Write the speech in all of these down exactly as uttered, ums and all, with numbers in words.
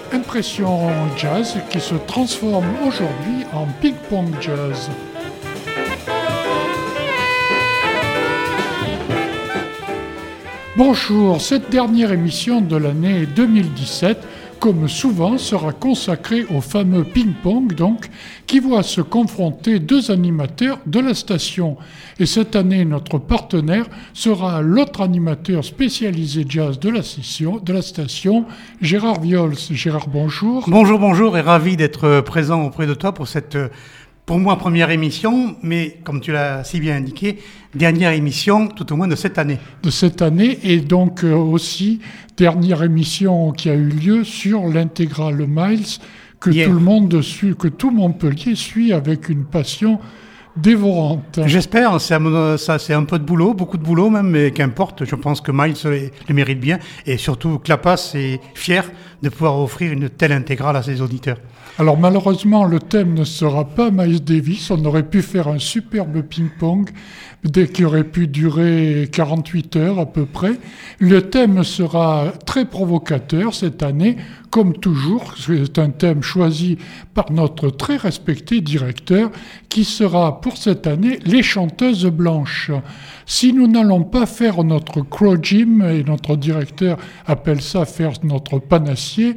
Impression Jazz qui se transforme aujourd'hui en Ping Pong Jazz. Bonjour, cette dernière émission de l'année deux mille dix-sept, comme souvent, sera consacrée au fameux ping-pong, donc, qui voit se confronter deux animateurs de la station. Et cette année, notre partenaire sera l'autre animateur spécialisé jazz de la station, de la station Gérard Viols. Gérard, bonjour. Bonjour, bonjour, et ravi d'être présent auprès de toi pour cette, pour moi, première émission, mais comme tu l'as si bien indiqué, dernière émission, tout au moins de cette année. De cette année, et donc euh, aussi dernière émission qui a eu lieu sur l'intégrale Miles que Hier. tout le monde suit, que tout Montpellier suit avec une passion dévorante. J'espère, c'est un, ça, c'est un peu de boulot, beaucoup de boulot même, mais qu'importe, je pense que Miles le mérite bien, et surtout Clapas est fier de pouvoir offrir une telle intégrale à ses auditeurs. Alors malheureusement, le thème ne sera pas Miles Davis. On aurait pu faire un superbe ping-pong qui aurait pu durer quarante-huit heures à peu près. Le thème sera très provocateur cette année, comme toujours. C'est un thème choisi par notre très respecté directeur qui sera pour cette année les chanteuses blanches. Si nous n'allons pas faire notre crow gym, et notre directeur appelle ça faire notre panassier,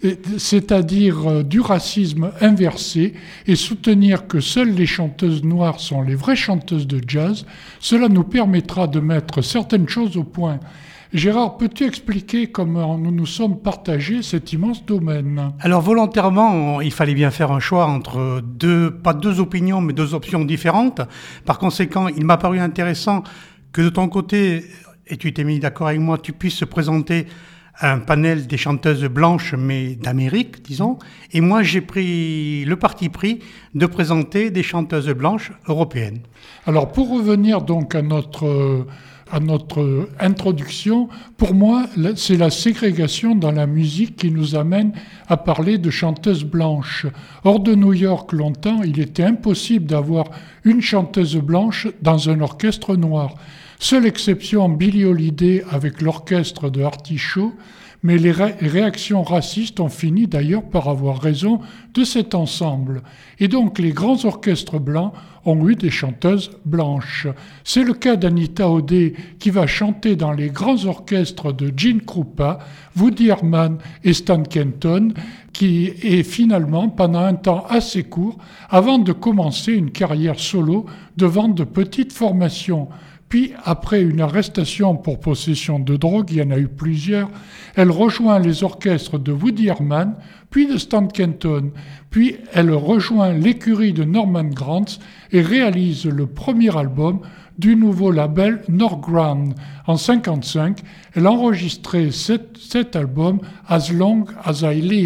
c'est-à-dire du racisme inversé et soutenir que seules les chanteuses noires sont les vraies chanteuses de jazz, cela nous permettra de mettre certaines choses au point. Gérard, peux-tu expliquer comment nous nous sommes partagés cet immense domaine ? Alors volontairement, il fallait bien faire un choix entre deux, pas deux opinions, mais deux options différentes. Par conséquent, il m'a paru intéressant que de ton côté, et tu t'es mis d'accord avec moi, tu puisses présenter un panel des chanteuses blanches, mais d'Amérique, disons. Et moi, j'ai pris le parti pris de présenter des chanteuses blanches européennes. Alors, pour revenir donc à notre... à notre introduction, pour moi, c'est la ségrégation dans la musique qui nous amène à parler de chanteuses blanches. Hors de New York, longtemps, il était impossible d'avoir une chanteuse blanche dans un orchestre noir. Seule exception, Billie Holiday avec l'orchestre de Artie Shaw, mais les ré- réactions racistes ont fini d'ailleurs par avoir raison de cet ensemble. Et donc les grands orchestres blancs ont eu des chanteuses blanches. C'est le cas d'Anita O'Day qui va chanter dans les grands orchestres de Gene Krupa, Woody Herman et Stan Kenton, qui est finalement, pendant un temps assez court, avant de commencer une carrière solo devant de petites formations. Puis, après une arrestation pour possession de drogue, il y en a eu plusieurs, elle rejoint les orchestres de Woody Herman, puis de Stan Kenton, puis elle rejoint l'écurie de Norman Granz et réalise le premier album du nouveau label Norground. En cinquante-cinq, elle a enregistré cet, cet album « As Long As I Live ».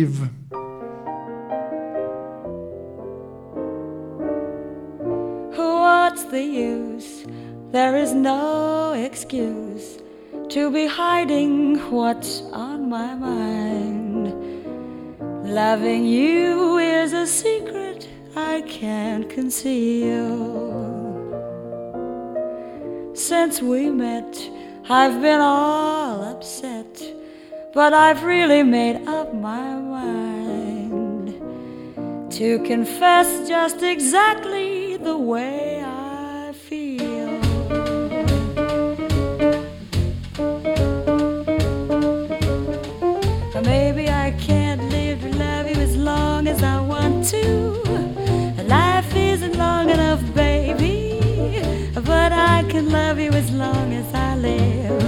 What's the use? There is no excuse to be hiding what's on my mind. Loving you is a secret I can't conceal. Since we met, I've been all upset, but I've really made up my mind to confess just exactly the way I feel. Maybe I can't live to love you as long as I want to. Life isn't long enough, baby, but I can love you as long as I live.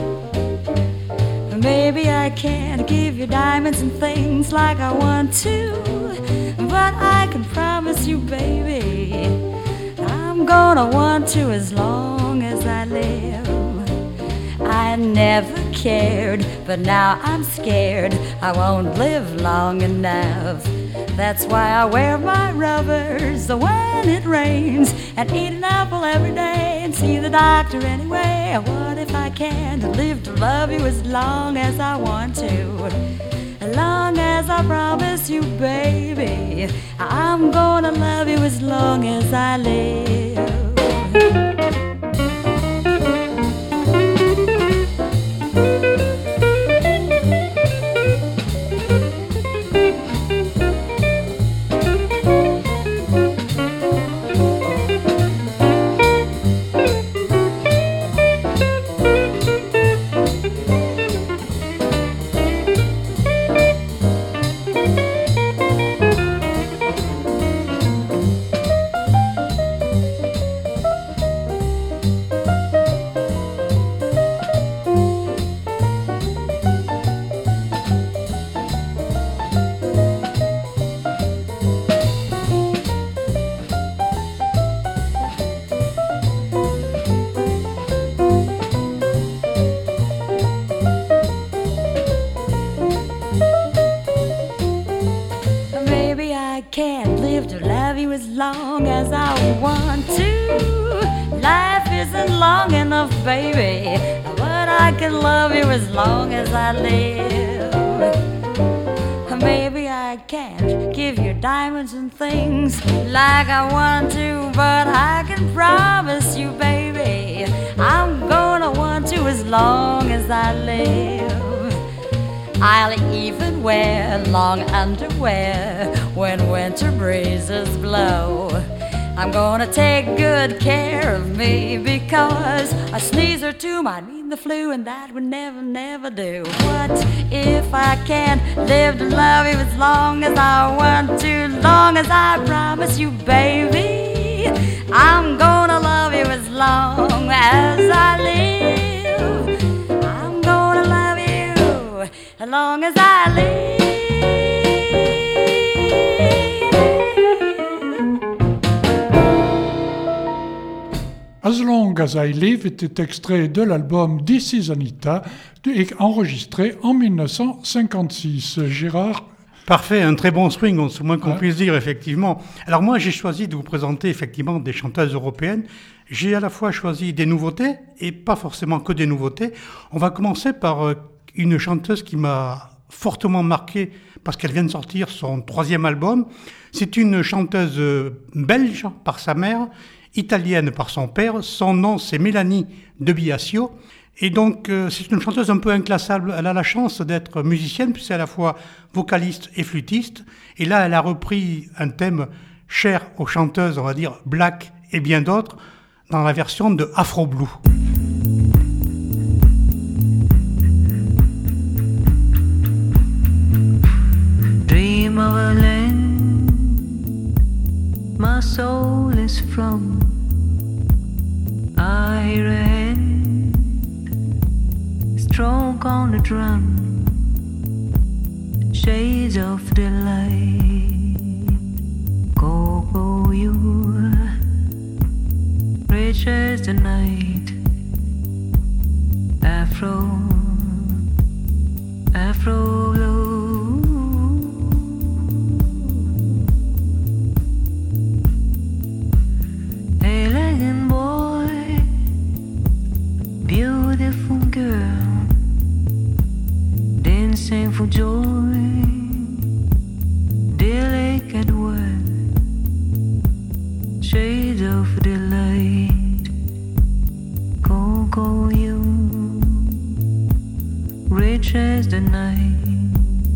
Maybe I can't give you diamonds and things like I want to, but I can promise you, baby, I'm gonna want to as long as I live. I never cared, but now I'm scared I won't live long enough. That's why I wear my rubbers when it rains and eat an apple every day and see the doctor anyway. What if I can't live to love you as long as I want to? As long as I promise you, baby, I'm gonna love you as long as I live. enough, baby, but I can love you as long as I live. Maybe I can't give you diamonds and things like I want to, but I can promise you, baby, I'm gonna want to as long as I live. I'll even wear long underwear when winter breezes blow. I'm gonna take good care of me, because a sneeze or two might mean the flu, and that would never, never do. What if I can't live to love you as long as I want to, long as I promise you, baby, I'm gonna love you as long as I live. I'm gonna love you as long as I live. As Long as I Live était extrait de l'album This is Anita, enregistré en dix-neuf cent cinquante-six. Gérard? Parfait, un très bon swing, c'est moins qu'on ouais. puisse dire, effectivement. Alors moi, j'ai choisi de vous présenter effectivement des chanteuses européennes. J'ai à la fois choisi des nouveautés, et pas forcément que des nouveautés. On va commencer par une chanteuse qui m'a fortement marqué, parce qu'elle vient de sortir son troisième album. C'est une chanteuse belge par sa mère, italienne par son père. Son nom, c'est Mélanie de Biasio. Et donc, euh, c'est une chanteuse un peu inclassable. Elle a la chance d'être musicienne, puisqu'elle est à la fois vocaliste et flûtiste. Et là, elle a repris un thème cher aux chanteuses, on va dire, black et bien d'autres, dans la version de Afro Blue. Dream of a land my soul is from. I hear a hand stroke on the drum. Shades of delight. Go, go, you. Rich as the night. Afro, Afro blue. Elegant boy, beautiful girl, dancing for joy, delicate word, shades of delight. Go, go, you, rich as the night.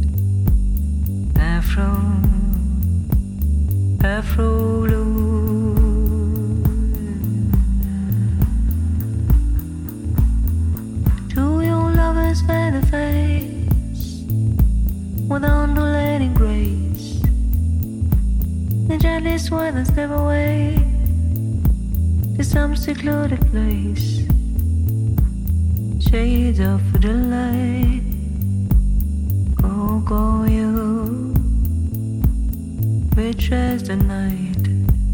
Afro, Afro blue. By the face with undulating grace, the gently swell and step away to some secluded place. Shades of delight. Go, go, you, rich as the night.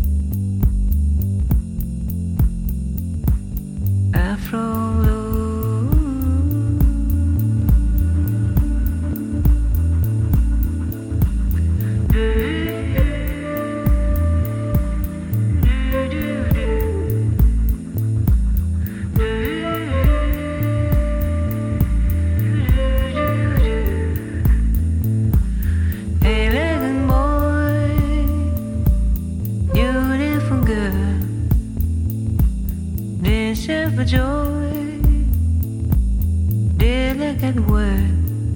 Afro blue. For joy, delicate word,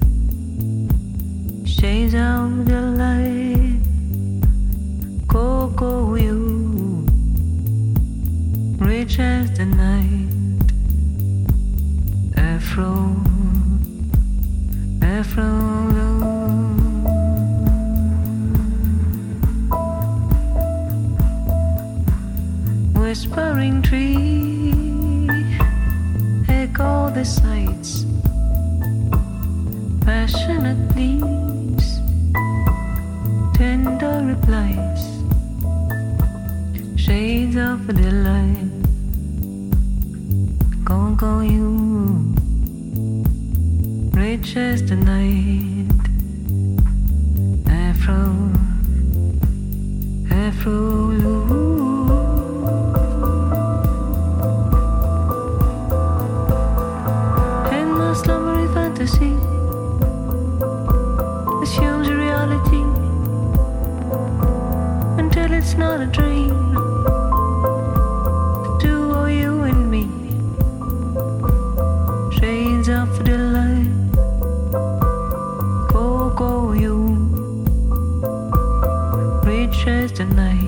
shades of delight. Go, go, you, rich as the night. Afro, Afro blue. Whispering tree, echo the sights, passionate leaves, tender replies, shades of delight. Go, go, you, rich as the night. Afro, Afro blue. fantasy assumes a reality until it's not a dream. The two of you and me, shades of delight. Go, go, you reach as the night.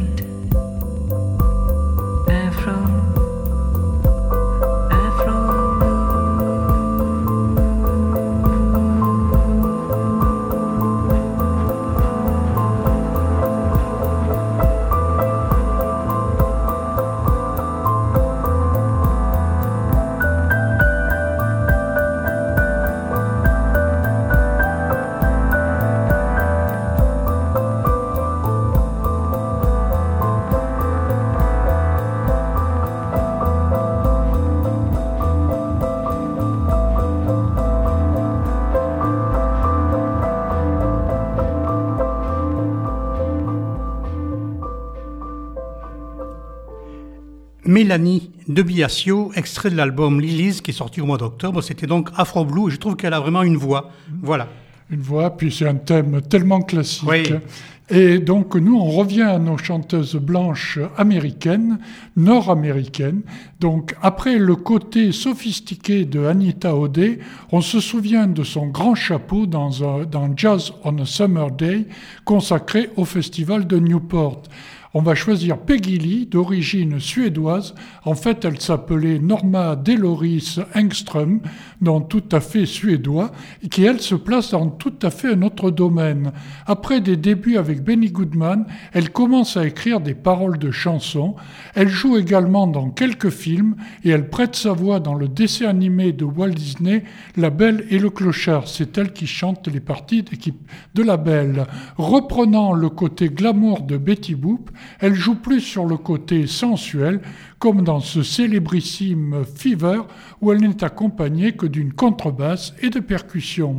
Mélanie de Biasio, extrait de l'album Lilies qui est sorti au mois d'octobre. C'était donc Afro Blue et je trouve qu'elle a vraiment une voix. Voilà. Une voix, puis c'est un thème tellement classique. Oui. Et donc nous, on revient à nos chanteuses blanches américaines, nord-américaines. Donc après le côté sophistiqué de Anita O'Day, on se souvient de son grand chapeau dans, un, dans Jazz on a Summer Day, consacré au festival de Newport. On va choisir Peggy Lee, d'origine suédoise. En fait, elle s'appelait Norma Deloris Engström, nom tout à fait suédois, et qui, elle, se place dans tout à fait un autre domaine. Après des débuts avec Benny Goodman, elle commence à écrire des paroles de chansons. Elle joue également dans quelques films et elle prête sa voix dans le dessin animé de Walt Disney, La Belle et le Clochard. C'est elle qui chante les parties d'équipe de La Belle. Reprenant le côté glamour de Betty Boop, elle joue plus sur le côté sensuel, comme dans ce célébrissime Fever, où elle n'est accompagnée que d'une contrebasse et de percussions.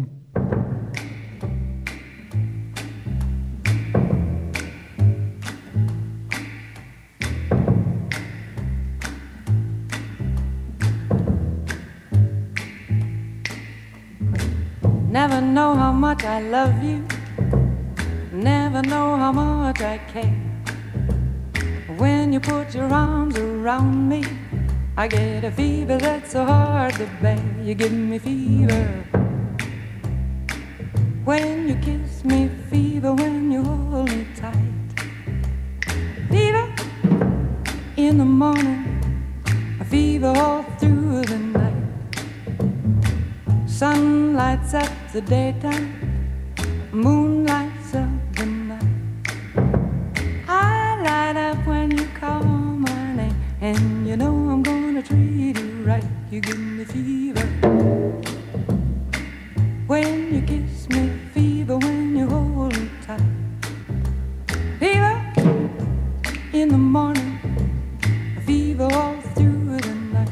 Never know how much I love you. Never know how much I care. When you put your arms around me, I get a fever that's so hard to bear. You give me fever when you kiss me, fever when you hold me tight. Fever in the morning, a fever all through the night. Sun lights up the daytime, moon lights up the night. I light up when you call my name, and you know I'm gonna treat you right. You give me fever when you kiss me, fever when you hold me tight. Fever in the morning, a fever all through the night.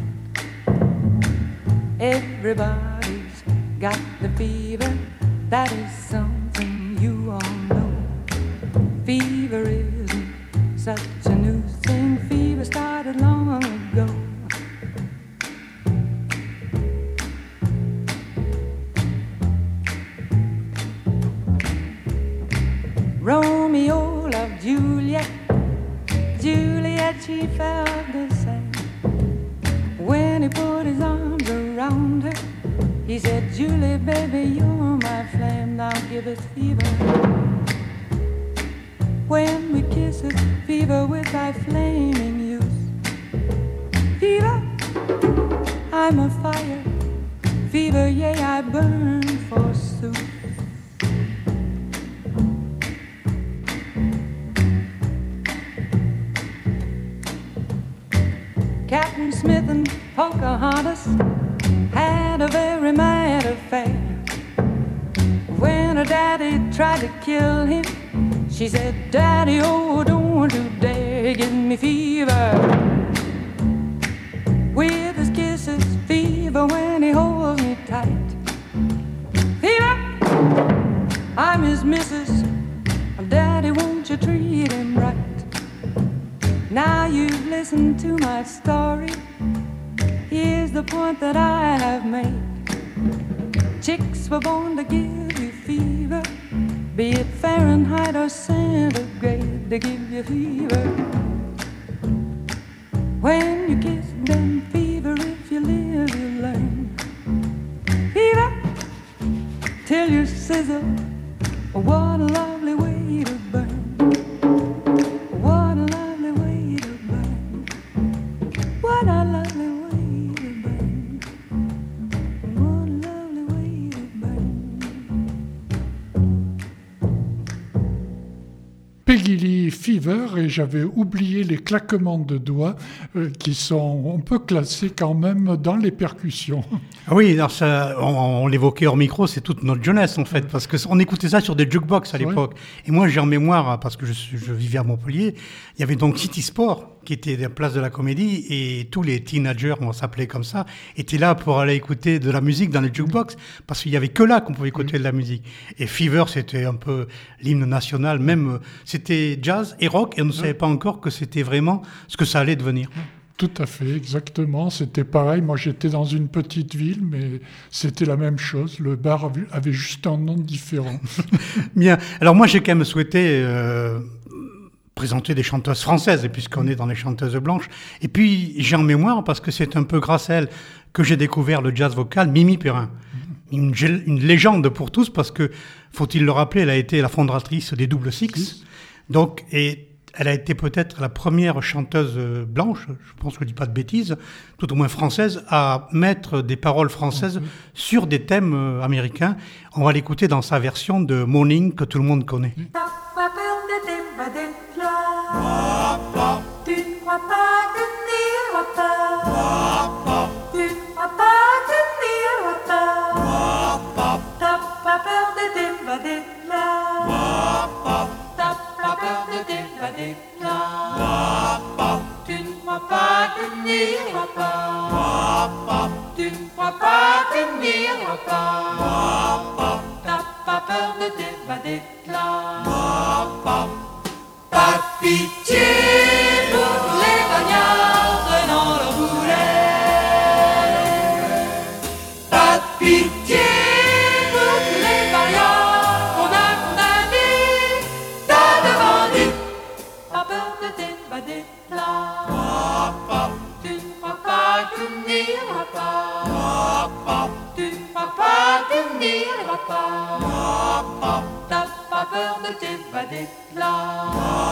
Everybody's got the fever, that is something you all know. Fever isn't such a new thing, fever started long ago. Romeo loved Juliet, Juliet she felt the same. When he put his arms around her, he said, Julie, baby, you're my flame, now give us fever. When we kiss it, fever with thy flaming youth. Fever, I'm a fire, fever, yea, I burn forsooth. Captain Smith and Pocahontas had a very mad affair. When her daddy tried to kill him, she said, Daddy, oh, don't you dare give me fever. With his kisses, fever when he holds me tight. Fever, I'm his missus. Daddy, won't you treat him right? Now you've listened to my story. Here's the point that I have made. Chicks beasts were born to give you fever, be it Fahrenheit or centigrade, to give you fever. When you kiss them, fever, if you live, you learn. Fever, till you sizzle, what a lovely way to burn. What a lovely way to burn. What a lovely way to burn. What a lovely way to burn. Peggy Lee Fever, et j'avais oublié les claquements de doigts euh, qui sont, on peut classer quand même dans les percussions. Oui, alors ça, on, on l'évoquait hors micro, c'est toute notre jeunesse en fait, parce qu'on écoutait ça sur des jukebox à l'époque. Ouais. Et moi j'ai en mémoire, parce que je, je vivais à Montpellier, il y avait donc City Sport, qui était la place de la Comédie, et tous les teenagers, on s'appelait comme ça, étaient là pour aller écouter de la musique dans les jukebox, parce qu'il y avait que là qu'on pouvait écouter de la musique. Et Fever, c'était un peu l'hymne national, même c'était jazz et rock, et on ne savait pas encore que c'était vraiment ce que ça allait devenir. Tout à fait, exactement. C'était pareil. Moi, j'étais dans une petite ville, mais c'était la même chose. Le bar avait juste un nom différent. Bien. Alors moi, j'ai quand même souhaité euh, présenter des chanteuses françaises, puisqu'on est dans les chanteuses blanches. Et puis, j'ai en mémoire, parce que c'est un peu grâce à elle que j'ai découvert le jazz vocal, Mimi Perrin. Une, une légende pour tous, parce que, faut-il le rappeler, elle a été la fondatrice des Double Six. Donc, et elle a été peut-être la première chanteuse blanche, je pense que je ne dis pas de bêtises, tout au moins française, à mettre des paroles françaises okay. sur des thèmes américains. On va l'écouter dans sa version de Morning que tout le monde connaît. T'as pas peur de t'évader là. Tu ne crois pas que n'iras pas. Tu ne crois pas que n'iras pas. T'as pas peur de t'évader là. T'as pas peur de t'évader là. Tu ne crois pas que n'iras pas. Tu ne crois pas que n'iras pas. T'as pas peur de t'évader là. Pas de pitié pour les bagnards dans leur boulet. Pas de pitié pour les bagnards qu'on a condamnés dans le bandit. Pas peur de t'évader là. Tu ne crois pas que tu n'iras pas. Tu ne crois pas que tu n'iras pas. T'as pas peur de t'évader là.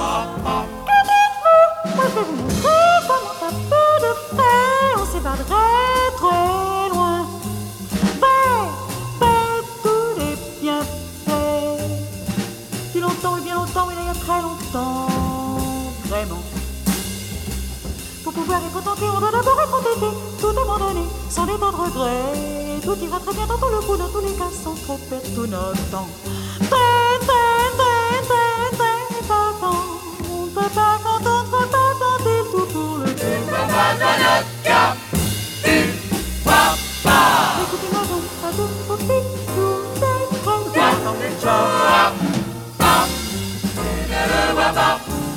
Moi je vais vous montrer comment t'as peu de frais. On s'évaderait très loin. Ben, ben, tout est bien fait. Depuis longtemps, oui bien longtemps, oui là il y a très longtemps. Vraiment. Pour pouvoir y contenter, on doit d'abord être entêté. Tout abandonner, sans des tas de regrets. Tout ira très bien dans tout le coup, dans tous les cas, sans trop perdre tout notre temps. Ben, ben, ben, ben, ben, papa. On ne peut pas quand on ne peut pas tenter tout pour le Tu ne vas pas dans notre cas. Tu ne vas pas. Écoutez-moi donc, pas de profit, tout est prêt. Quand on est chaud, pas. Tu ne le vois pas.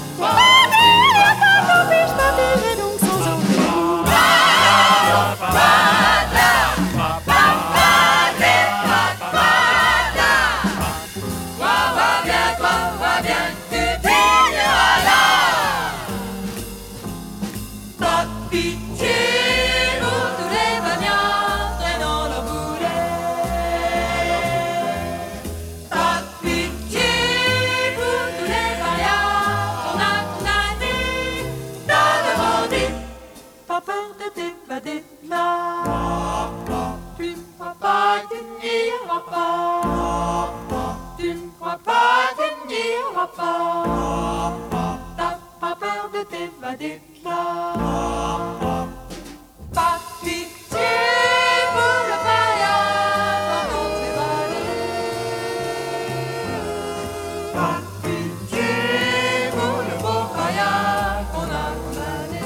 Je m'appellerai donc sans envie. T'as pas peur de t'évader là. Pas de pitié pour le païen quand on s'évade. Pas de pitié pour le beau païen qu'on a condamné.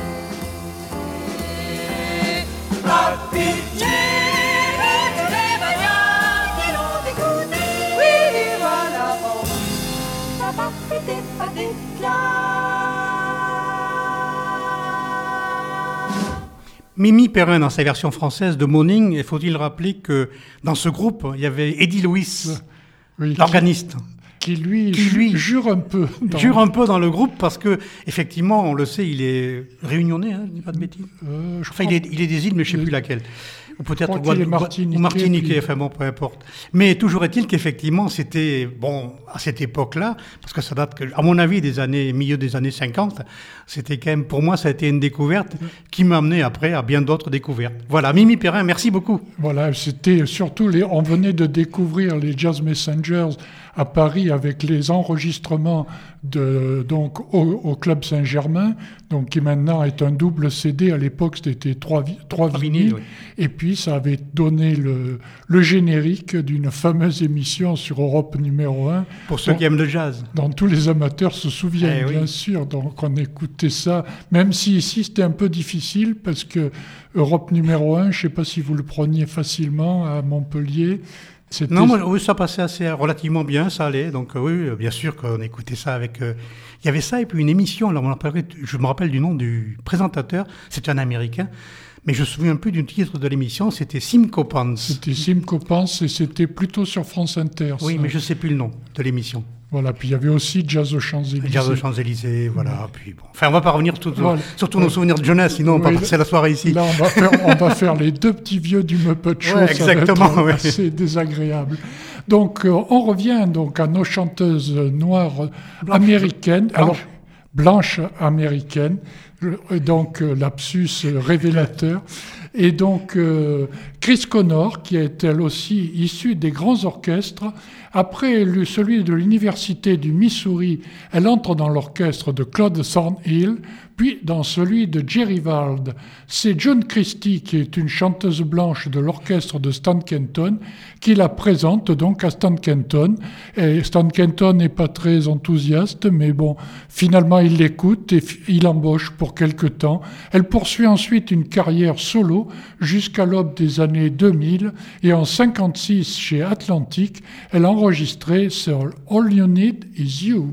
Pas de pitié pour tous les bagnards qui l'ont dégoûté. Oui, voilà bon. T'as pas pu t'évader là. Mimi Perrin, dans sa version française de Morning, il faut-il rappeler que dans ce groupe, il y avait Eddie Lewis, Oui, l'organiste. Qui, qui lui, Qui, lui, ju- jure un peu. dans- Jure un peu dans le groupe parce que, effectivement, on le sait, il est réunionnais, hein, je dis pas de bêtises. Euh, je Enfin, crois- il est, il est des îles, mais je ne sais Il- plus laquelle. Ou peut-être crois Guad- qu'il est Guad- martiniquais, ou martiniquais, puis- enfin bon, peu importe. Mais toujours est-il qu'effectivement, c'était, bon, à cette époque-là, parce que ça date, que, à mon avis, des années, milieu des années cinquante, c'était quand même, pour moi, ça a été une découverte qui m'a amené après à bien d'autres découvertes. Voilà, Mimi Perrin, merci beaucoup. Voilà, c'était surtout les. On venait de découvrir les Jazz Messengers à Paris avec les enregistrements de donc au, au Club Saint-Germain, donc qui maintenant est un double C D. À l'époque, c'était trois, vi- trois Trois vinyles. vinyles, oui. Et puis, ça avait donné le, le générique d'une fameuse émission sur Europe numéro un. Pour ceux Bon. qui aiment le jazz. dont tous les amateurs se souviennent, Eh oui. bien sûr. Donc, on écoutait ça, même si ici, c'était un peu difficile, parce que Europe numéro un, je ne sais pas si vous le preniez facilement à Montpellier. C'était- Non, moi, oui, ça passait assez relativement bien, ça allait. Donc euh, oui, bien sûr qu'on écoutait ça avec. euh, Il y avait ça et puis une émission. Alors, on l'appellerait- je me rappelle du nom du présentateur. C'était un Américain, mais je me souviens plus du titre de l'émission. C'était Syncopants. C'était Simco Pense et c'était plutôt sur France Inter. Oui, ça. mais je sais plus le nom de l'émission. Voilà, puis il y avait aussi Jazz aux Champs-Élysées. Jazz aux Champs-Élysées, voilà. Puis bon. Enfin, on va pas revenir tout, Voilà. sur tous nos souvenirs de jeunesse, sinon on va Oui, passer la soirée ici. Là, on va, faire, on va faire les deux petits vieux du Muppet Show. Ouais, ça va exactement, être ouais. assez désagréable. Donc, euh, on revient donc à nos chanteuses noires Blanche. américaines. Blanche. Alors, blanches américaines. Euh, Donc, euh, lapsus euh, révélateur. Et donc, euh, Chris Connor, qui est elle aussi issue des grands orchestres, après le- celui de l'Université du Missouri, elle entre dans l'orchestre de Claude Thornhill, puis dans celui de Jerry Wald. C'est Joan Christie, qui est une chanteuse blanche de l'orchestre de Stan Kenton, qui la présente donc à Stan Kenton. Et Stan Kenton n'est pas très enthousiaste, mais bon, finalement il l'écoute et f- il l'embauche pour quelque temps. Elle poursuit ensuite une carrière solo jusqu'à l'aube des années deux mille et en cinquante-six chez Atlantic, elle a enregistré sur All You Need Is You.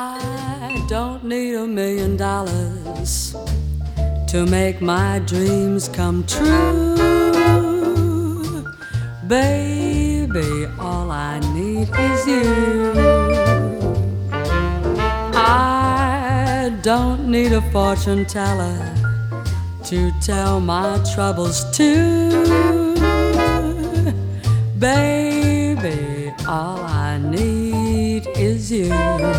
I don't need a million dollars to make my dreams come true. Baby, all I need is you. I don't need a fortune teller to tell my troubles to. Baby, all I need is you.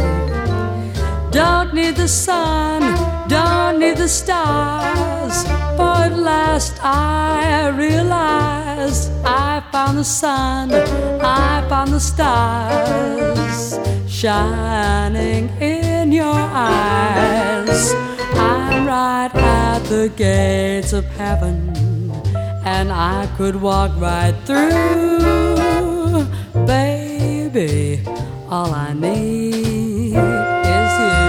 Don't need the sun, don't need the stars, for at last I realize I found the sun, I found the stars shining in your eyes. I'm right at the gates of heaven, and I could walk right through. Baby, all I need is you.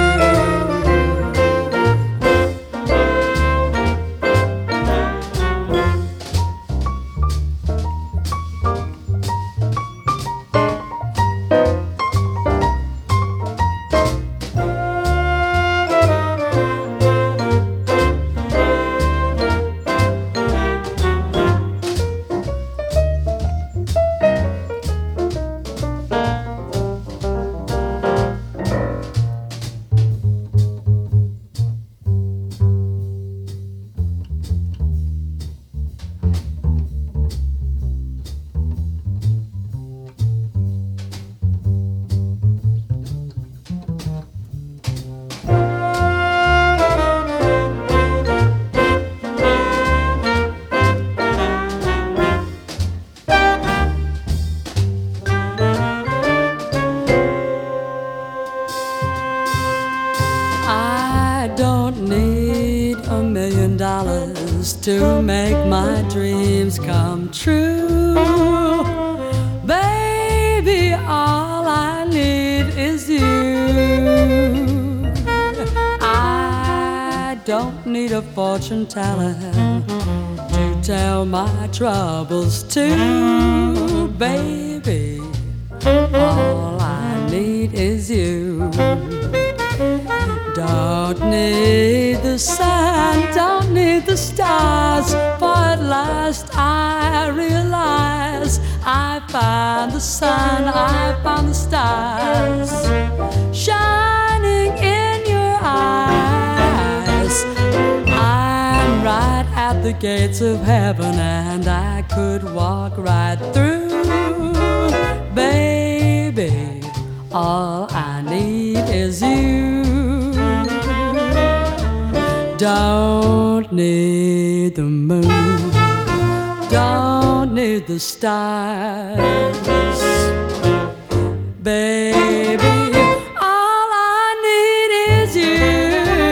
I don't need a million dollars to make my dreams come true. Baby, all I need is you. I don't need a fortune teller to tell my troubles to. Baby, all I need is you. Don't need the sun, don't need the stars, found the sun, I found the stars shining in your eyes. I'm right at the gates of heaven, and I could walk right through. Baby, all I need is you. Don't need the moon, don't need the stars, baby, all I need is you.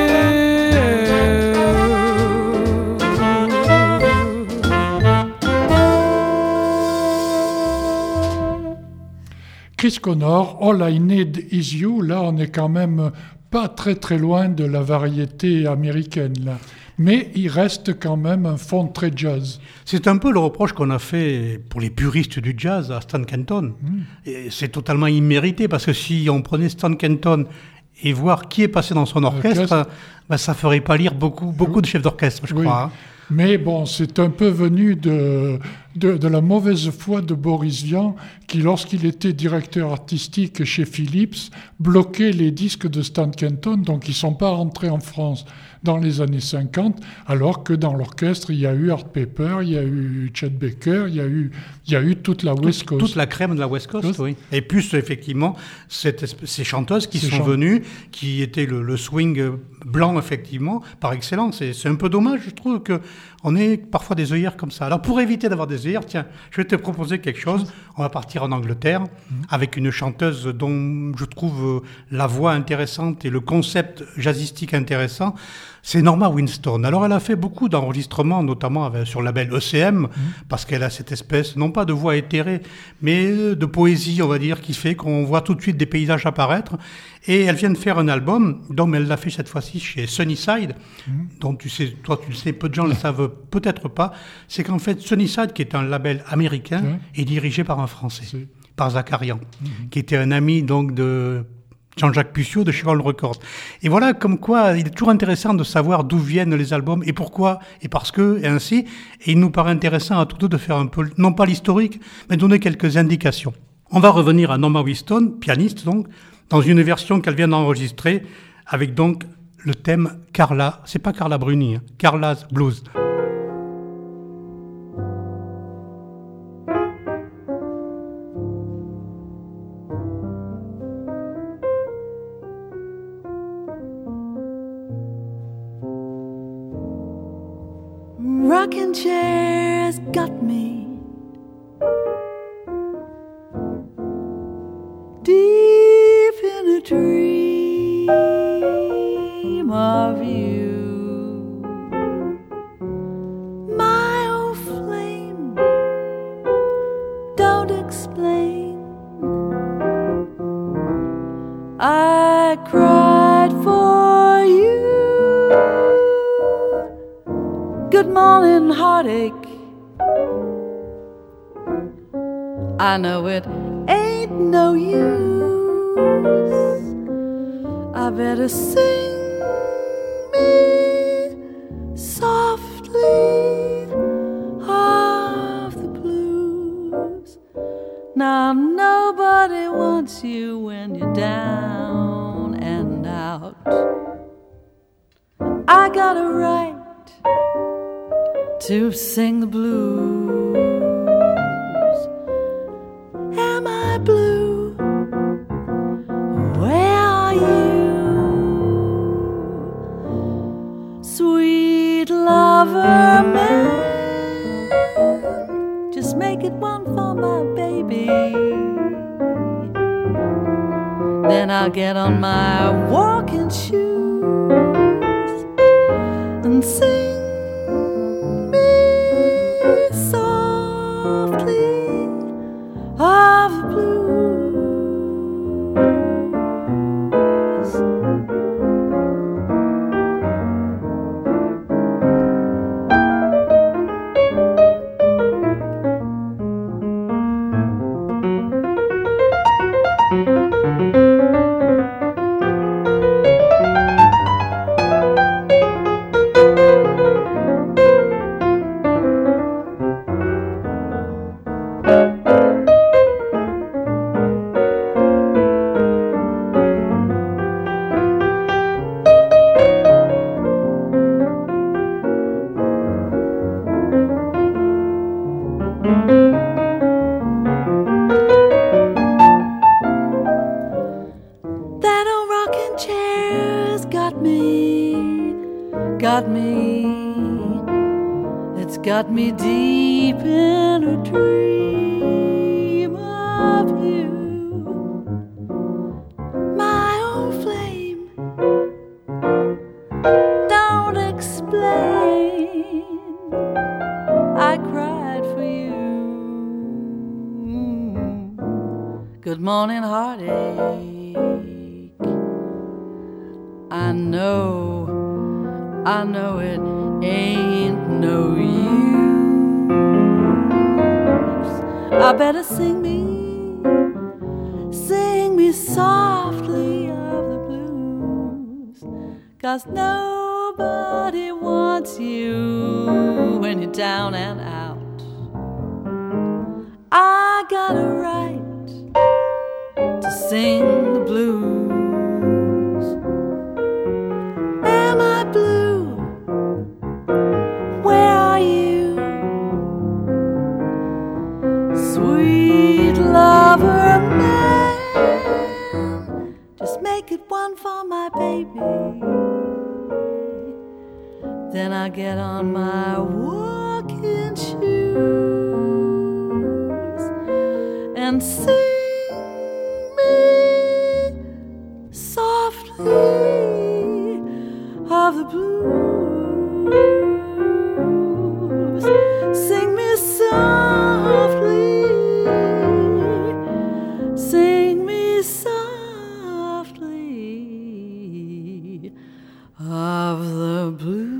Chris Connor, All I Need Is You, là on est quand même pas très très loin de la variété américaine là. Mais il reste quand même un fond très jazz. C'est un peu le reproche qu'on a fait pour les puristes du jazz à Stan Kenton. Mmh. Et c'est totalement immérité parce que si on prenait Stan Kenton et voir qui est passé dans son orchestre, ben, ça ferait pas lire beaucoup, beaucoup de chefs d'orchestre, je oui. crois. Hein. Mais bon, c'est un peu venu de, de, de la mauvaise foi de Boris Vian, qui, lorsqu'il était directeur artistique chez Philips, bloquait les disques de Stan Kenton, donc ils ne sont pas rentrés en France dans les années cinquante, alors que dans l'orchestre, il y a eu Art Pepper, il y a eu Chet Baker, il y a eu, il y a eu toute la West Coast. Toute la crème de la West Coast, oui. Et plus, effectivement, cette, ces chanteuses qui ces sont chant... venues, qui étaient le, le swing blanc, effectivement, par excellence. Et c'est un peu dommage, je trouve, qu'on ait parfois des œillères comme ça. Alors, pour éviter d'avoir des œillères, tiens, je vais te proposer quelque chose. On va partir en Angleterre, mmh. avec une chanteuse dont je trouve la voix intéressante et le concept jazzistique intéressant. C'est Norma Winstone. Alors, elle a fait beaucoup d'enregistrements, notamment avec, sur le label E C M, mmh. parce qu'elle a cette espèce, non pas de voix éthérée, mais de poésie, on va dire, qui fait qu'on voit tout de suite des paysages apparaître. Et elle vient de faire un album, dont elle l'a fait cette fois-ci chez Sunnyside, mmh. dont tu sais, toi tu le sais, peu de gens ne le savent peut-être pas. C'est qu'en fait, Sunnyside, qui est un label américain, mmh. est dirigé par un Français, c'est... par Zakarian, mmh. qui était un ami donc de Jean-Jacques Pucciot de Chirol Records. Et voilà, comme quoi, il est toujours intéressant de savoir d'où viennent les albums et pourquoi, et parce que, et ainsi. Et il nous paraît intéressant à tous deux de faire un peu, non pas l'historique, mais donner quelques indications. On va revenir à Norma Winstone, pianiste donc, dans une version qu'elle vient d'enregistrer, avec donc le thème Carla, c'est pas Carla Bruni, hein, Carla's Blues. Rocking chairs got me deep in a dream of you, my old flame. Don't explain. I cried for you. Good morning, heartache. I know it ain't no use. I better sing me softly of the blues. Now nobody wants you when you're down and out. I got a right to sing the blues. Am I blue? Where are you? Sweet lover man, just make it one for my baby. Then I'll get on my walking shoes and sing of the blues. got me, it's got me deep in a dream of you. My own flame, don't explain, I cried for you. Good morning, heartache, I know, I know it ain't no use. I better sing me, sing me softly of the blues, 'cause nobody wants you when you're down and out. I got a right to sing the blues. Am I blue? Where are you? Sweet lover man, just make it one for my baby. Then I get on my walking shoes and sing me softly of the blues. Sing me softly, sing me softly of the blues.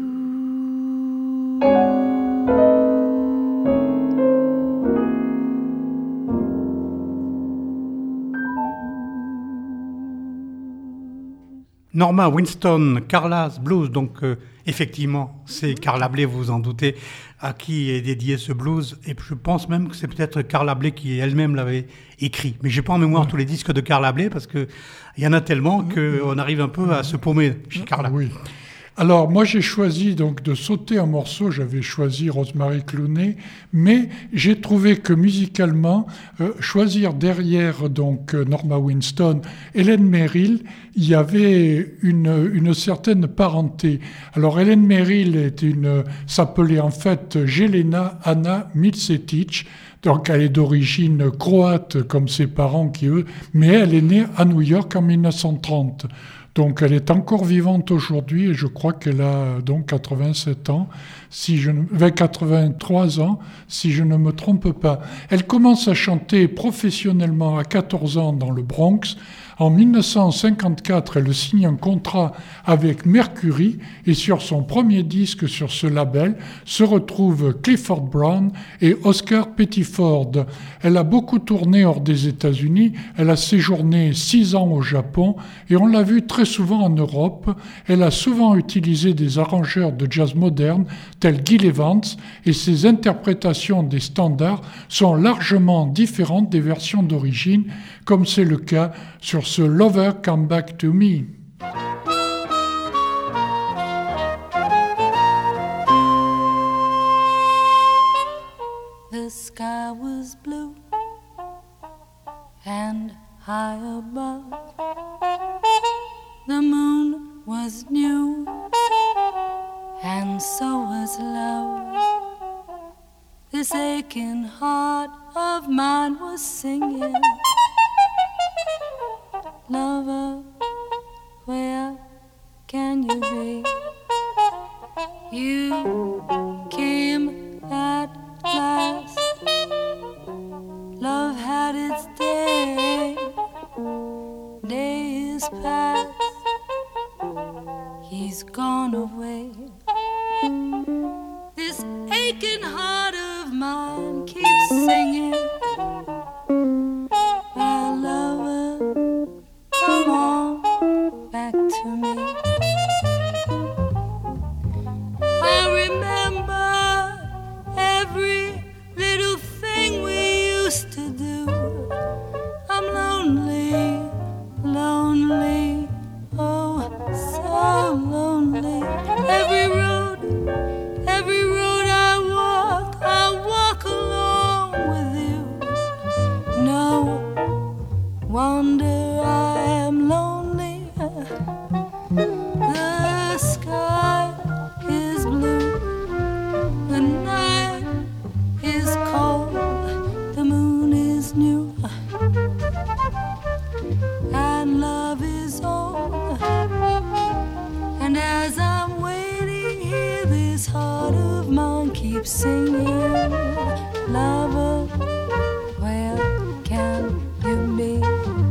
Norma Winston, Carla's Blues, donc euh, effectivement, c'est Carla Bley, vous vous en doutez, à qui est dédié ce blues, et je pense même que c'est peut-être Carla Bley qui elle-même l'avait écrit. Mais j'ai pas en mémoire tous les disques de Carla Bley, parce qu'il y en a tellement qu'on arrive un peu à se paumer chez Carla. Oui. Alors, moi, j'ai choisi donc de sauter un morceau. J'avais choisi Rosemary Clooney, mais j'ai trouvé que musicalement, euh, choisir derrière donc Norma Winston, Helen Merrill, il y avait une, une certaine parenté. Alors, Helen Merrill est une, s'appelait en fait Jelena Anna Milcetic. Donc, elle est d'origine croate comme ses parents qui eux, mais elle est née à New York en mille neuf cent trente. Donc elle est encore vivante aujourd'hui et je crois qu'elle a donc quatre-vingt-sept ans, si je ne, quatre-vingt-trois ans, si je ne me trompe pas. Elle commence à chanter professionnellement à quatorze ans dans le Bronx. En mille neuf cent cinquante-quatre, elle signe un contrat avec Mercury et sur son premier disque sur ce label se retrouvent Clifford Brown et Oscar Pettiford. Elle a beaucoup tourné hors des États-Unis, elle a séjourné six ans au Japon et on l'a vue très souvent en Europe. Elle a souvent utilisé des arrangeurs de jazz moderne tels Gil Evans et ses interprétations des standards sont largement différentes des versions d'origine, comme c'est le cas sur ce Lover Come Back to Me. The sky was blue and high above. The moon was new and so was love. This aching heart of mine was singing. Lover, where can you be? You came at last. Love had its day. Day is past. He's gone away. This aching heart of mine keeps singing. My lover, come on back to me. I remember every little thing we used to do. I'm lonely, lonely, oh, so lonely. Every road, every road I walk, I walk along with you. No wonder I am lonely. The sky is keep singing, lover, where can you be?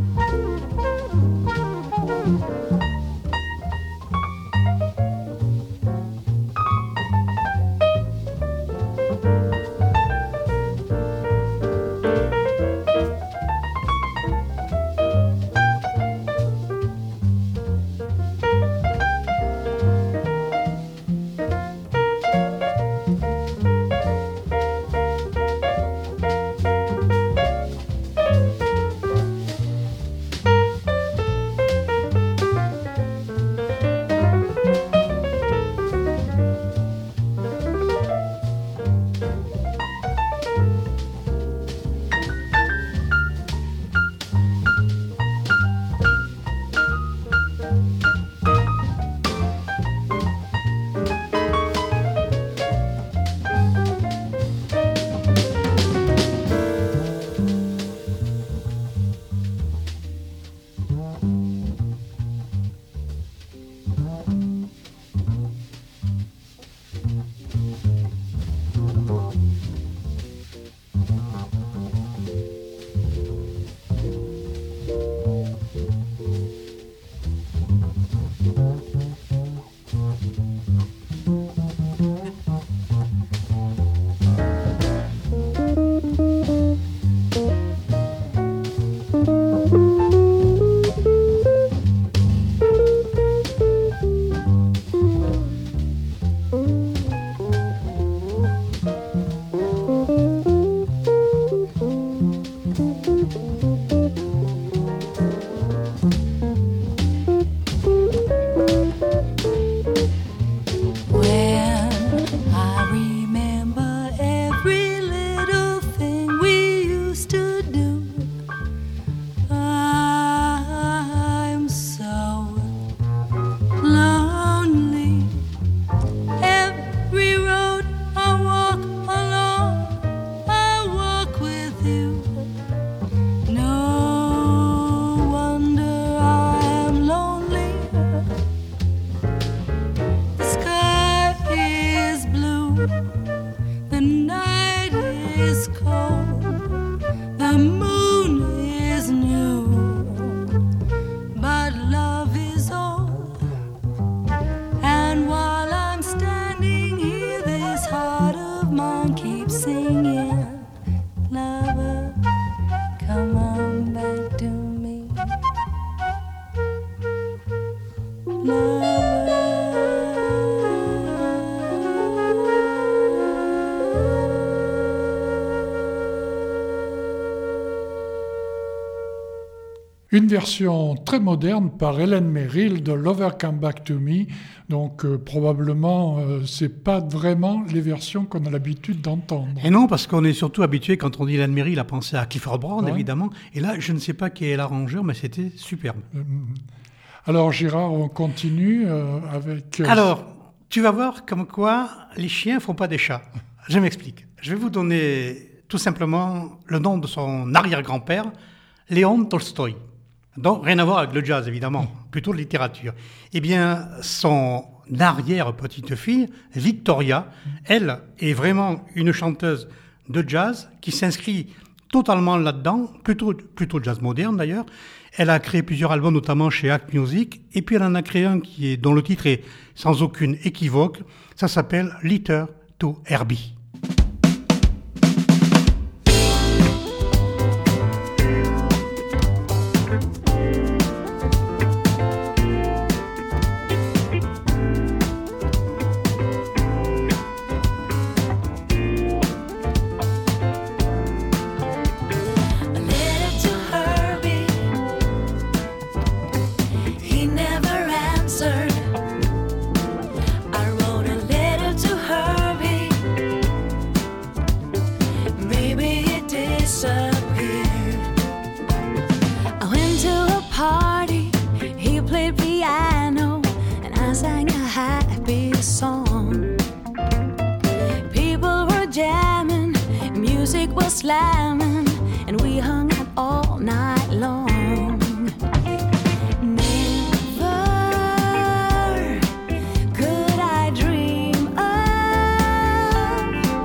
Une version très moderne par Helen Merrill de Lover Come Back to Me. Donc euh, probablement, euh, c'est pas vraiment les versions qu'on a l'habitude d'entendre. Et non, parce qu'on est surtout habitué, quand on dit Helen Merrill, à penser à Clifford Brown, ouais. évidemment. Et là, je ne sais pas qui est l'arrangeur, mais c'était superbe. Euh, alors Gérard, on continue euh, avec... Euh, Alors, tu vas voir comme quoi les chiens font pas des chats. Je m'explique. Je vais vous donner tout simplement le nom de son arrière-grand-père, Léon Tolstoï. Donc, rien à voir avec le jazz, évidemment, plutôt de littérature. Eh bien, son arrière-petite-fille, Victoria, elle est vraiment une chanteuse de jazz qui s'inscrit totalement là-dedans, plutôt, plutôt jazz moderne d'ailleurs. Elle a créé plusieurs albums, notamment chez Act Music, et puis elle en a créé un qui est, dont le titre est sans aucune équivoque. Ça s'appelle Letter to Herbie. Slamming, and we hung out all night long. Never could I dream of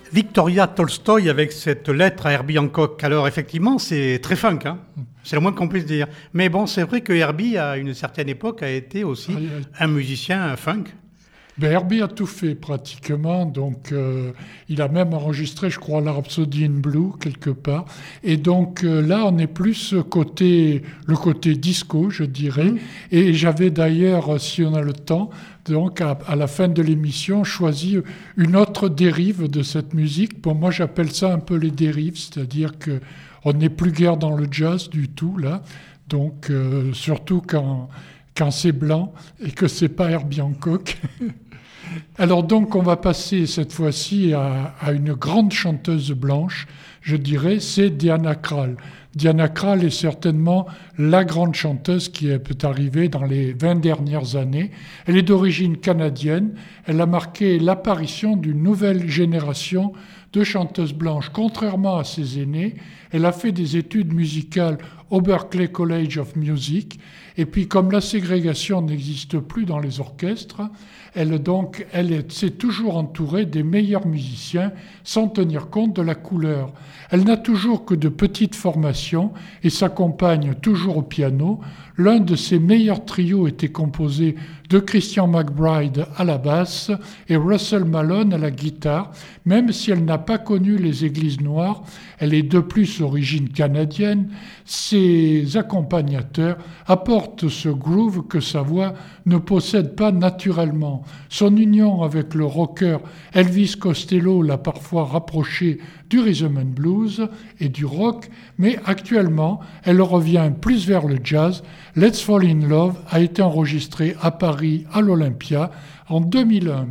Victoria Tolstoï avec cette lettre à Herbie Hancock. Alors effectivement, c'est très funk, hein. C'est le moins qu'on puisse dire. Mais bon, c'est vrai que Herbie, à une certaine époque, a été aussi un musicien funk. Ben Herbie a tout fait pratiquement, donc euh, il a même enregistré, je crois, la Rhapsody in Blue quelque part. Et donc euh, là, on est plus côté le côté disco, je dirais. Mmh. Et j'avais d'ailleurs, si on a le temps, donc à, à la fin de l'émission, choisi une autre dérive de cette musique. Pour moi, j'appelle ça un peu les dérives, c'est-à-dire que on n'est plus guère dans le jazz du tout là. Donc euh, surtout quand quand c'est blanc et que c'est pas Herbie Hancock. Alors donc on va passer cette fois-ci à, à une grande chanteuse blanche, je dirais, c'est Diana Krall. Diana Krall est certainement la grande chanteuse qui est arrivée dans les vingt dernières années. Elle est d'origine canadienne, elle a marqué l'apparition d'une nouvelle génération de chanteuses blanches. Contrairement à ses aînés, elle a fait des études musicales au Berklee College of Music. Et puis, comme la ségrégation n'existe plus dans les orchestres, elle, donc, elle s'est toujours entourée des meilleurs musiciens sans tenir compte de la couleur. Elle n'a toujours que de petites formations et s'accompagne toujours au piano. L'un de ses meilleurs trios était composé de Christian McBride à la basse et Russell Malone à la guitare. Même si elle n'a pas connu les Églises noires, elle est de plus d'origine canadienne. Ses accompagnateurs apportent ce groove que sa voix ne possède pas naturellement. Son union avec le rocker Elvis Costello l'a parfois rapproché du rhythm and blues et du rock, mais actuellement, elle revient plus vers le jazz. Let's Fall in Love a été enregistré à Paris, à l'Olympia, en deux mille un.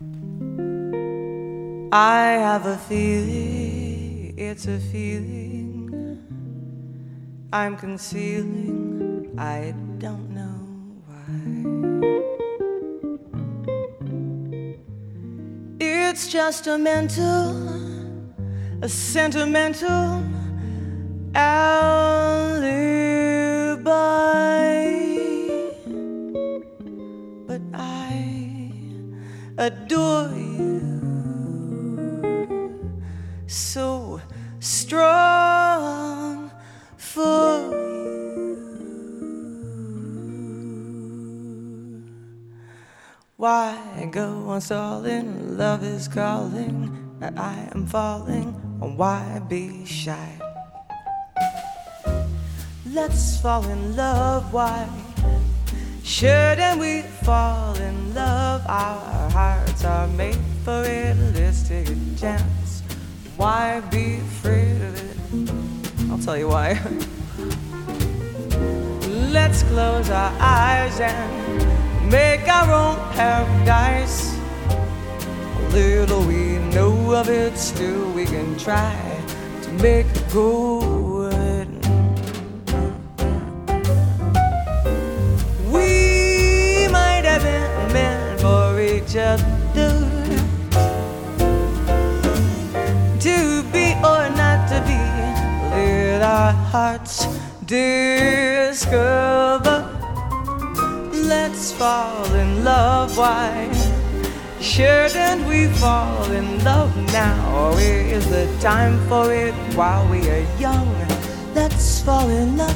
I have a feeling, it's a feeling I'm concealing, I don't know why. It's just a mental, a sentimental alibi. But I adore you, so strong for you. Why go on stalling? Love is calling, and I am falling. Why be shy? Let's fall in love. Why shouldn't we fall in love? Our hearts are made for it. Let's take a chance. Why be afraid of it? I'll tell you why. Let's close our eyes and make our own paradise. Little we know of it, still we can try to make it good. We might have been meant for each other, to be or not to be. Let our hearts discover. Let's fall in love. Why shouldn't we fall in love now? Is the time for it while we are young? Let's fall in love.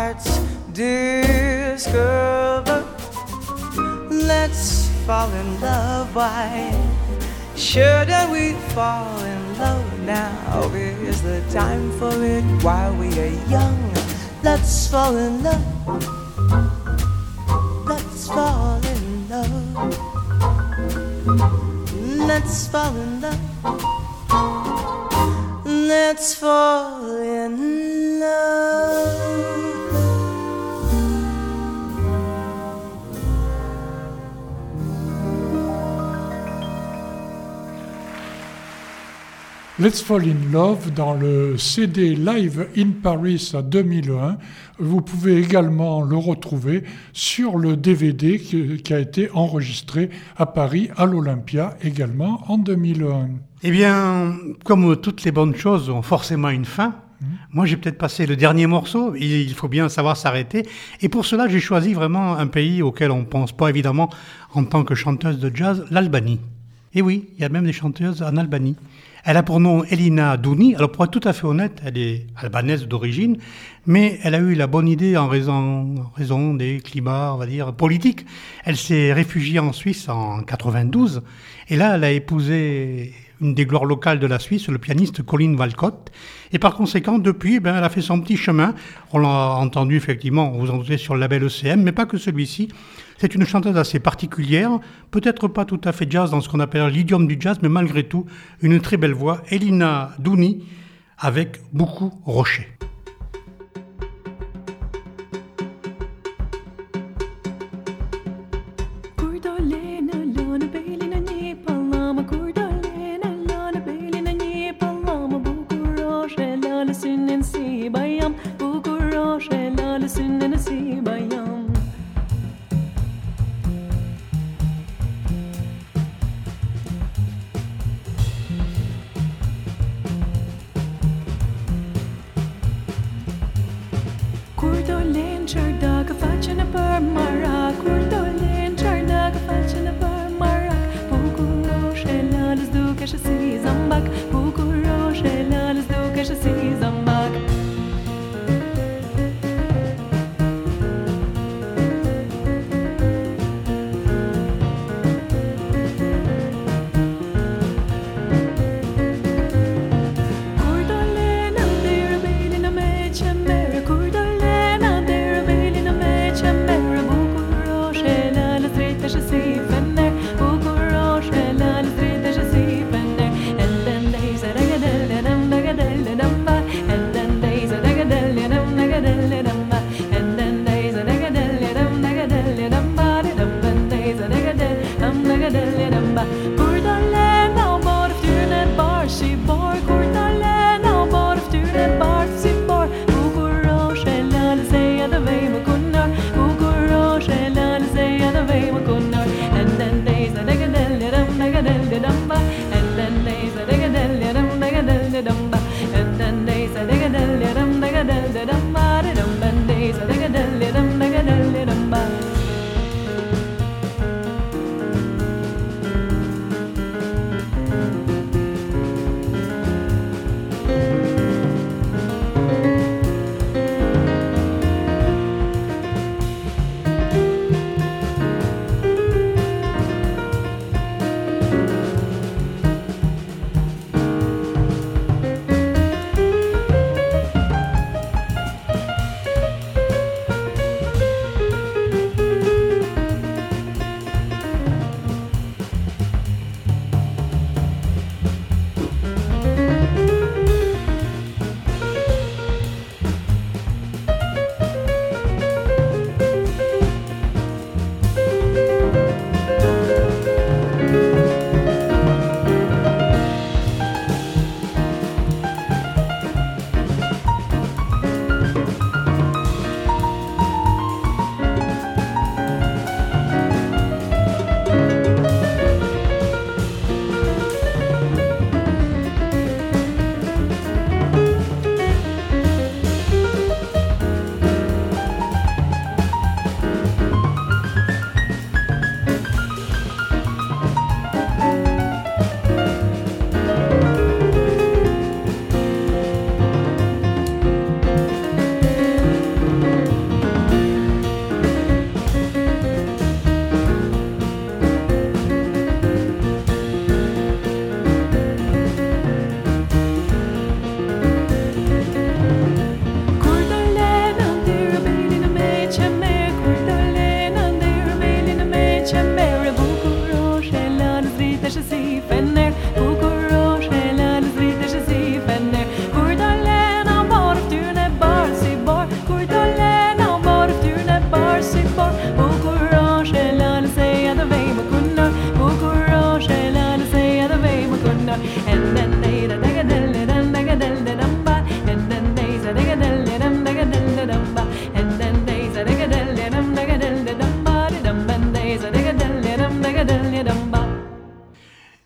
hearts discover. Let's fall in love. Why shouldn't we fall in love now? Is the time for it while we are young? Let's fall in love. Let's fall in love. Let's fall in love. Let's fall in love. Let's Fall in Love dans le C D Live in Paris à deux mille un. Vous pouvez également le retrouver sur le D V D qui, qui a été enregistré à Paris, à l'Olympia, également en deux mille un. Eh bien, comme toutes les bonnes choses ont forcément une fin, mmh. moi j'ai peut-être passé le dernier morceau, il faut bien savoir s'arrêter. Et pour cela, j'ai choisi vraiment un pays auquel on ne pense pas évidemment en tant que chanteuse de jazz, l'Albanie. Et oui, il y a même des chanteuses en Albanie. Elle a pour nom Elina Douni. Alors pour être tout à fait honnête, elle est albanaise d'origine, mais elle a eu la bonne idée en raison, en raison des climats, on va dire, politiques. Elle s'est réfugiée en Suisse en quatre-vingt-douze, et là elle a épousé une des gloires locales de la Suisse, le pianiste Colin Walcott. Et par conséquent, depuis, ben, elle a fait son petit chemin. On l'a entendu effectivement, vous en doutez, sur le label E C M, mais pas que celui-ci. C'est une chanteuse assez particulière, peut-être pas tout à fait jazz dans ce qu'on appelle l'idiome du jazz, mais malgré tout, une très belle voix, Elina Douni, avec beaucoup rocher. Shela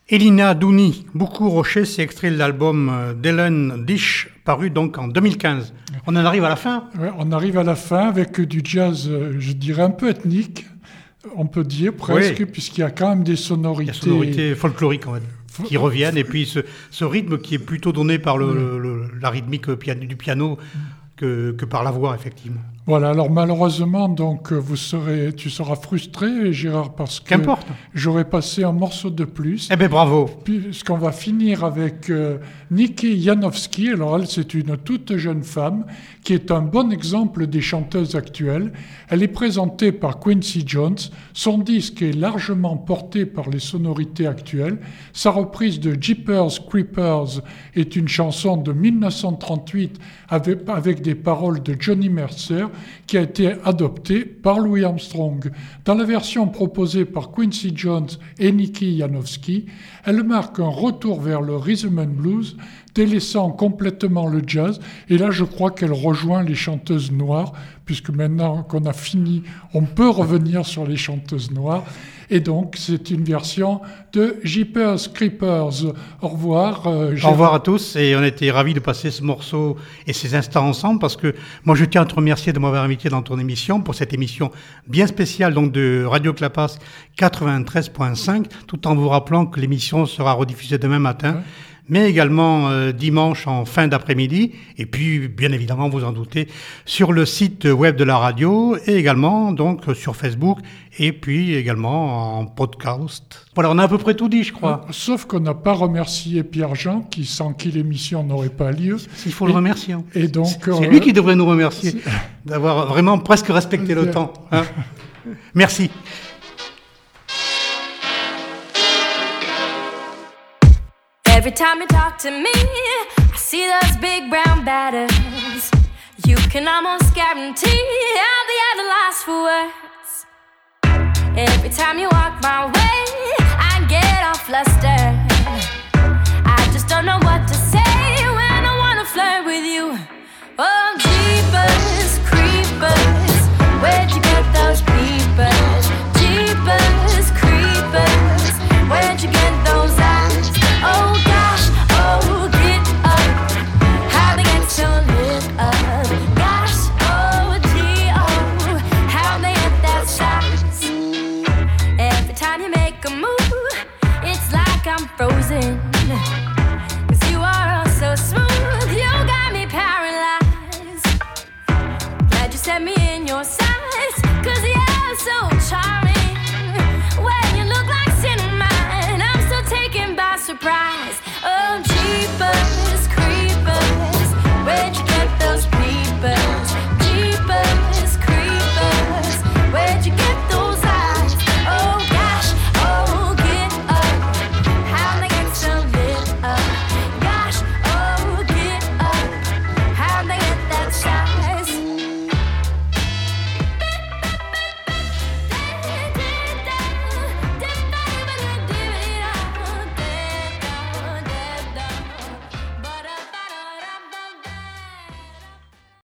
Elina Douni, Beaucoup Rocher, c'est extrait de l'album d'Ellen Dish, paru donc en deux mille quinze. On en arrive à la fin. Ouais, on arrive à la fin avec du jazz, je dirais un peu ethnique, on peut dire presque, oui. Puisqu'il y a quand même des sonorités... Des sonorités folkloriques, on va dire, qui reviennent, et puis ce, ce rythme qui est plutôt donné par le, oui. le, le, la rythmique du piano que, que par la voix, effectivement. Voilà, alors malheureusement, donc, vous serez, tu seras frustré, Gérard, parce que Qu'importe. J'aurais passé un morceau de plus. Eh bien, bravo. Puisqu'on va finir avec euh, Nikki Janowski. Alors, elle, c'est une toute jeune femme qui est un bon exemple des chanteuses actuelles. Elle est présentée par Quincy Jones. Son disque est largement porté par les sonorités actuelles. Sa reprise de Jeepers Creepers est une chanson de dix-neuf cent trente-huit avec, avec des paroles de Johnny Mercer, qui a été adopté par Louis Armstrong. Dans la version proposée par Quincy Jones et Nikki Janowski, elle marque un retour vers le rhythm and blues, délaissant complètement le jazz. Et là, je crois qu'elle rejoint les chanteuses noires, puisque maintenant qu'on a fini, on peut revenir sur les chanteuses noires. Et donc, c'est une version de Jeepers Creepers. Au revoir. Euh, Au revoir à tous, et on était ravis de passer ce morceau et ces instants ensemble, parce que moi, je tiens à te remercier de m'avoir invité dans ton émission, pour cette émission bien spéciale donc de Radio Clapas quatre-vingt-treize point cinq, tout en vous rappelant que l'émission sera rediffusée demain matin. Ouais. Mais également euh, dimanche en fin d'après-midi, et puis bien évidemment, vous en doutez, sur le site web de la radio, et également donc sur Facebook, et puis également en podcast. Voilà, on a à peu près tout dit, je crois. Sauf qu'on n'a pas remercié Pierre-Jean, qui sans qui l'émission n'aurait pas lieu. Il faut et, le remercier. Hein. Et donc, c'est euh, lui qui devrait nous remercier, d'avoir vraiment presque respecté le temps. Hein. Merci. Every time you talk to me, I see those big brown batters. You can almost guarantee I'll be at a loss for words. Every time you walk my way, I get all flustered. I just don't know what to say when I wanna flirt with you. Oh, jeepers, creepers, where'd you get those peepers? Jeepers, creepers, where'd you get those eyes? Oh gosh, oh get up, how they get so lit up. Gosh, oh gee, oh, how they get that size. Every time you make a move, it's like I'm frozen. Cause you are all so smooth, you got me paralyzed. Glad you set me in your sights, cause you're so charming. When you look like cinnamon, I'm so taken by surprise.